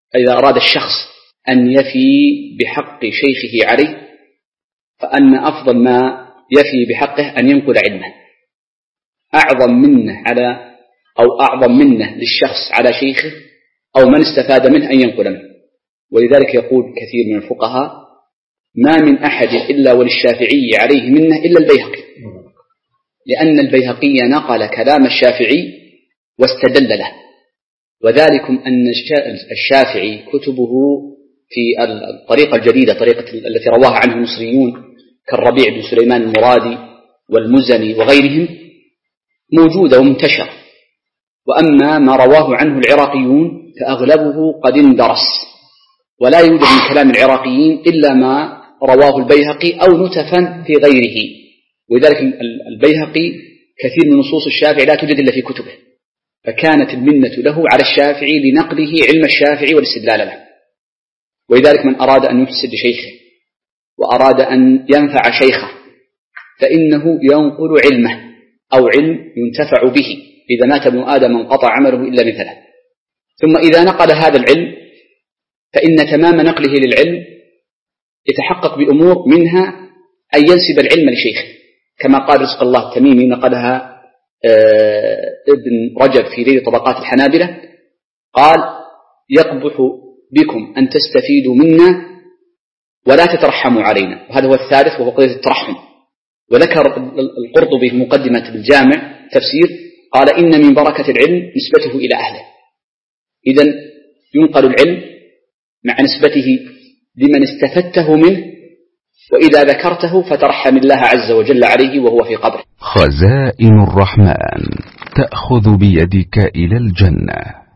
إذا أراد الشخص أن يفي بحق شيخه عليه، فأن أفضل ما يفي بحقه أن ينقل علمه. أعظم منه للشخص على شيخه أو من استفاد منه أن ينقل منه. ولذلك يقول كثير من الفقهاء: ما من أحد إلا وللشافعي عليه منه إلا البيهقي، لأن البيهقي نقل كلام الشافعي واستدل له. وذلكم أن الشافعي كتبه في الطريقة الجديدة، طريقة التي رواها عنه المصريون كالربيع بن سليمان المرادي والمزني وغيرهم موجودة ومنتشرة. وأما ما رواه عنه العراقيون فأغلبه قد اندرس، ولا يوجد من كلام العراقيين إلا ما رواه البيهقي أو نتفا في غيره. ولذلك البيهقي كثير من نصوص الشافعي لا توجد إلا في كتبه، فكانت المنة له على الشافعي لنقله علم الشافعي والاستدلال له. ولذلك من أراد أن يحسن لشيخه وأراد أن ينفع شيخه فإنه ينقل علمه أو علم ينتفع به. إذا مات ابن آدم انقطع عمله إلا من ثلاث. ثم إذا نقل هذا العلم فإن تمام نقله للعلم يتحقق بأمور، منها أن ينسب العلم لشيخه، كما قال رزق الله التميمي نقلها ابن رجب في ذيل طبقات الحنابلة، قال: يقبح بكم أن تستفيدوا منا ولا تترحموا علينا. وهذا هو الثالث، وهو قضية الترحم. وذكر القرطبي في مقدمة الجامع تفسير قال: إن من بركة العلم نسبته إلى أهله. إذن ينقل العلم مع نسبته لمن استفدته منه، وإذا ذكرته فترحم الله عز وجل عليه وهو في قبره. خزائن الرحمن تأخذ بيدك إلى الجنة.